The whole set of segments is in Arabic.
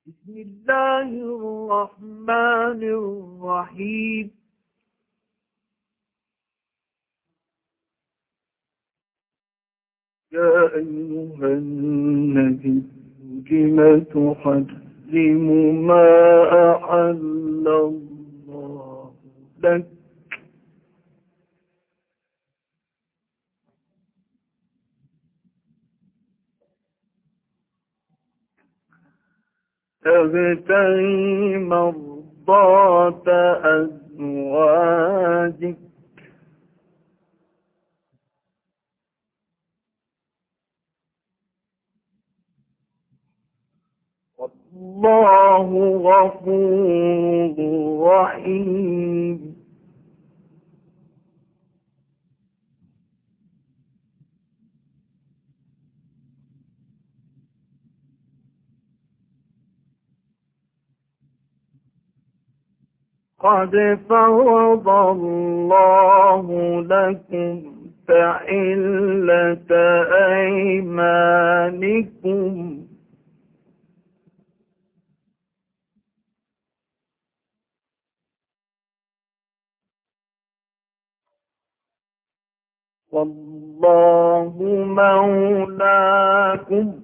بسم الله الرحمن الرحيم. يا أيها النبي لم تحرم ما أحل الله لك تبتغي مرضات أزواجك والله غفور رحيم. قد فرض الله لكم تحلة أيمانكم والله مولاكم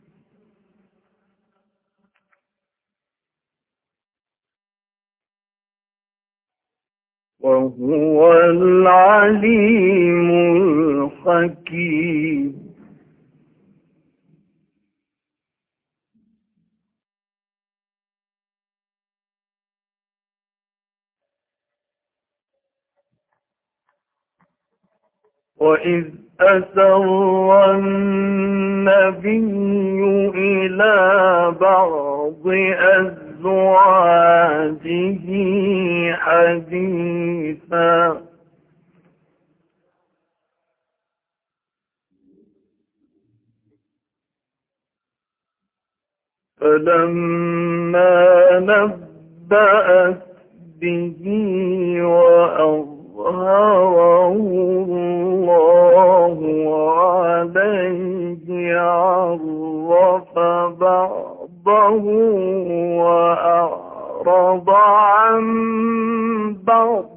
وهو العليم الحكيم. وإذ أسر النبي إلى بعض أزواجه حديثا فلما نبأت به وأظهره الله عليه عرف بعضه وأعرض عن بعض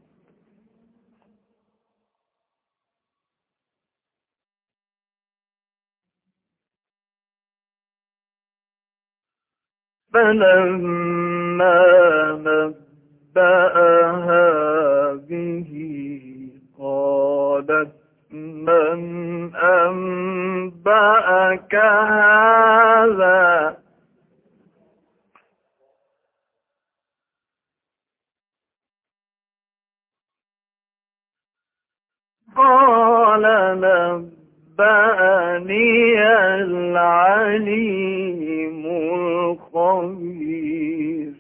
فلما نبأها به قالت من أنبأك هذا قال نبأني العليم الخبير.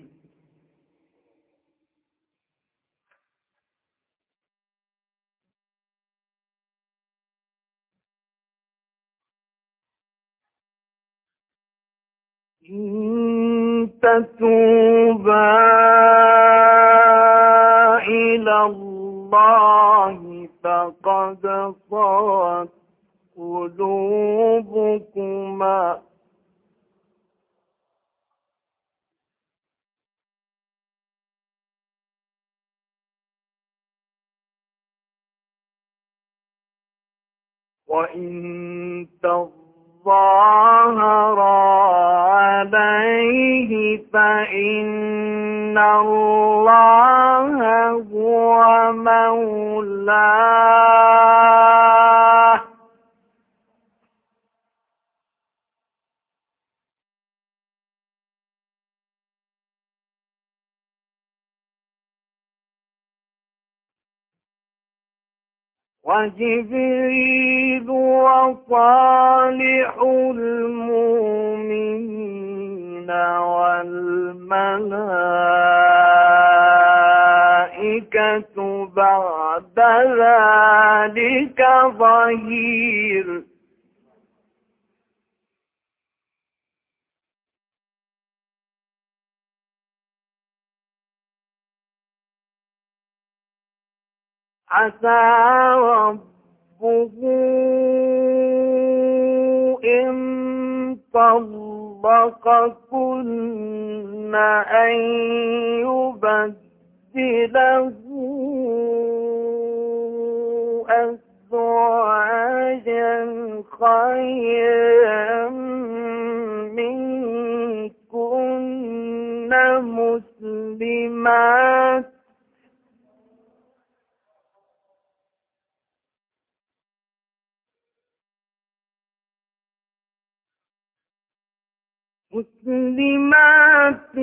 إن تتوبا إلى الله فقد صغت قلوبكما وإن تظاهرا عليه فإن الله هو مولاه وجبريل وصالح المؤمنين والملائكة بعد ذلك ظهير. عسى ربه إن طلق طلقكن أن يبدله أزواجا خيرا منكن مسلمات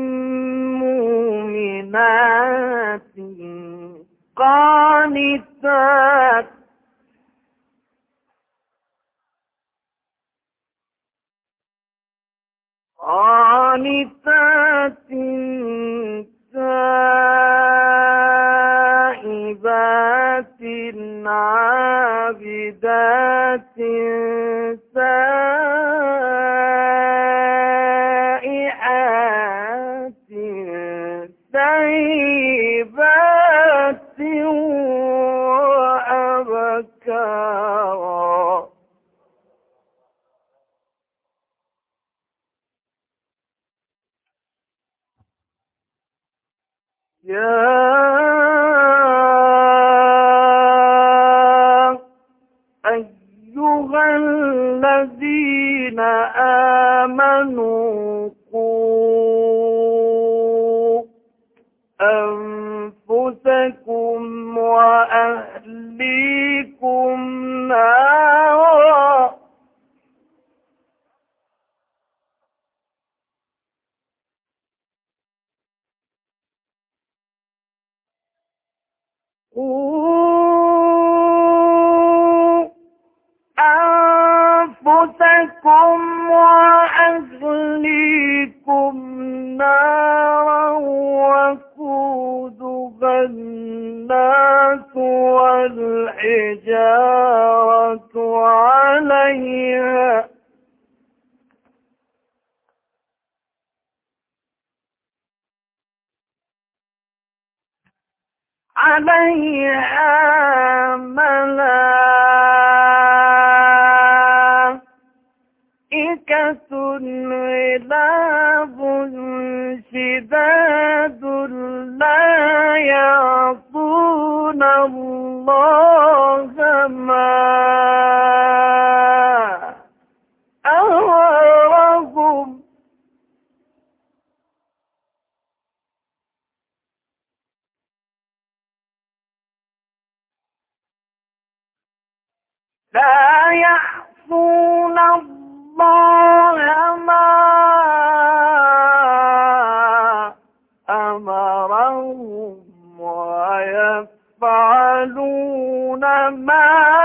مؤمنات قانتات تائبات عابدات سائحات ثيبات وأبكارا. يا أيها الذين آمنوا قوا أنفسكم وأهليكم نارا أنفسكم وأهليكم نارا وقودها الناس والحجارة عليها ملائكة غلاظ شداد لا يعصون الله ما أمرهم لا يعصون الله ما أمرهم ويفعلون ما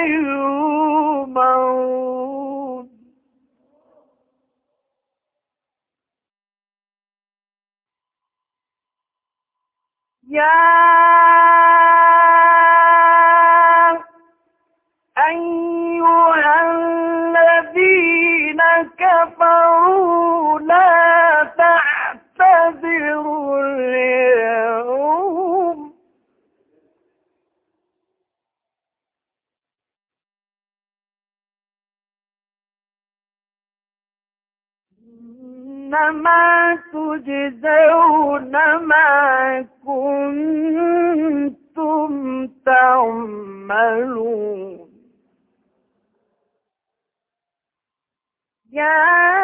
يؤمرون. يا أيها الذين كفروا لا تعتذروا اليوم إنما تجزون ما كنتم تعملون. يا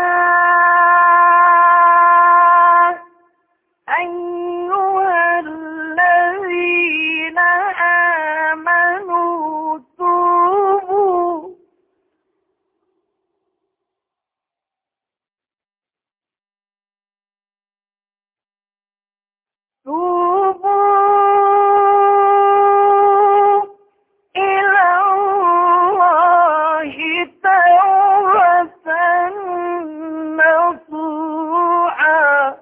أيها الذين آمنوا توبوا إلى الله توبة نصوحا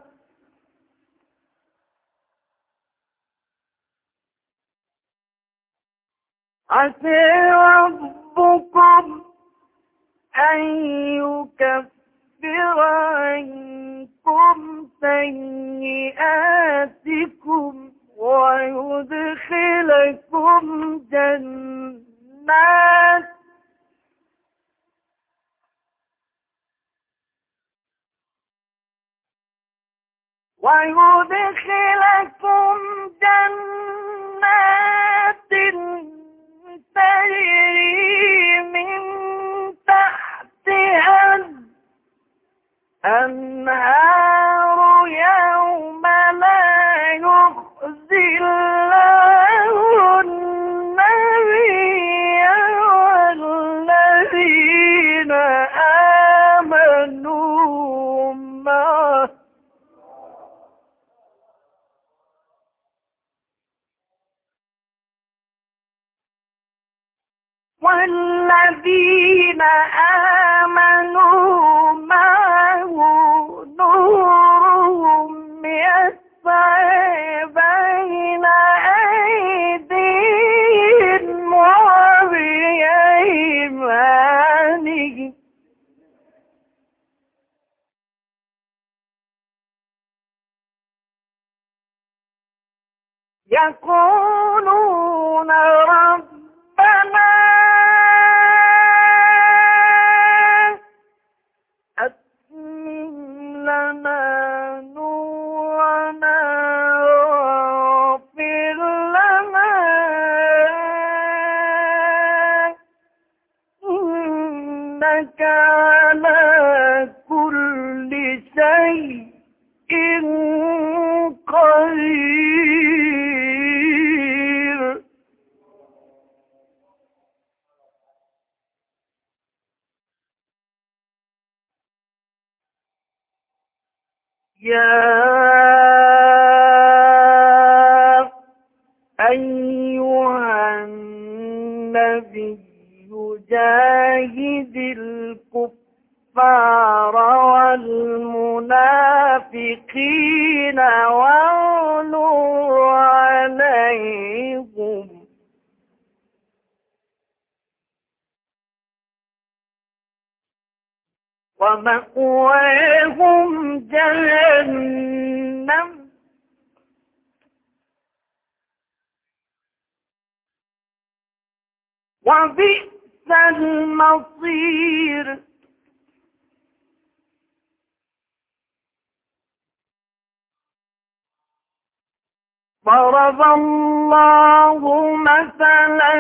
عسى ربكم أن يكفر عنكم سيئاتكم ويدخلكم جنات ويدخلكم جنات تجري من تحتها الأنهار يوم لا يخزي الله النبي والذين آمنوا معه نورهم يسعى بين أيديهم وبأيمانهم يقولون ربنا أتمم لنا نورنا واغفر لنا إنك على كل شيء قدير. يا أيها النبي جاهد الكفار والمنافقين واغلظ عليهم ومأواهم جهنم وبئس المصير. ضرب الله مثلا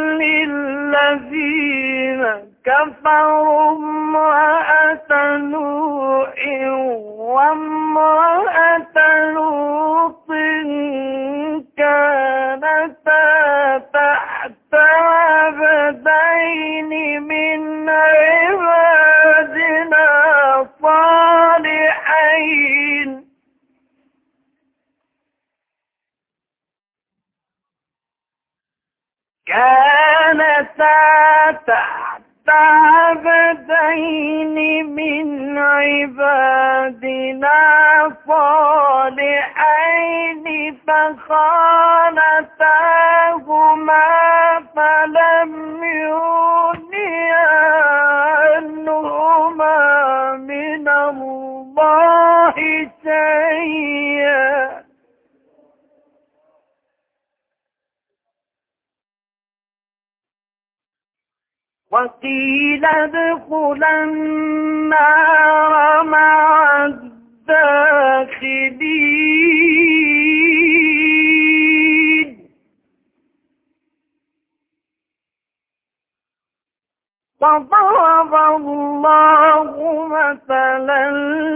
للذين كفروا امرأة نوح وامرأة لوط كانتا تحت عبدين من عبادنا صالحين كانتا تحت عبدين من عبادنا صالحين فخانتاهما فلم يغنيا عنهما من الله شيئا وقيل ادخلا النار مع الداخلين. وضرب الله مثلا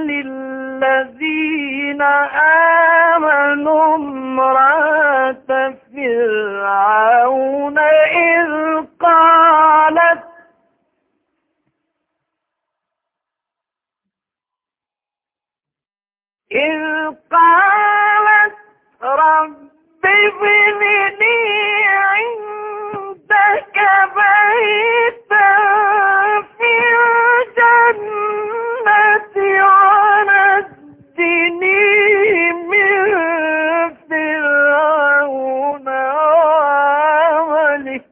للذين آمنوا امرأة فرعون إذ قالت رب ابن لي عندك بيتا في الجنة ونجني من فرعون وعمله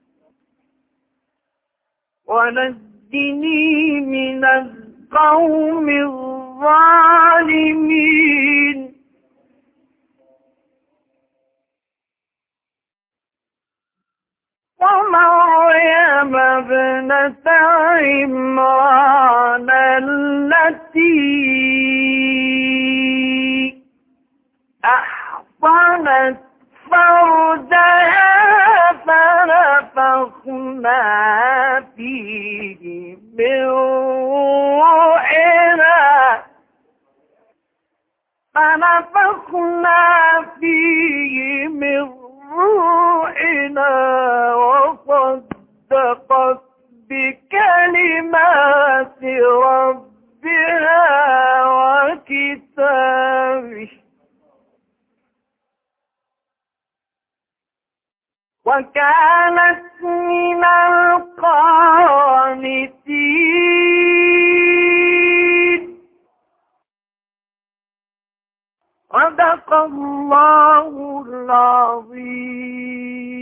ونجني من القوم الظالمين. ومريم ابنة عمران التي ربها وكتابه وكانت من القانتين. صدق الله العظيم.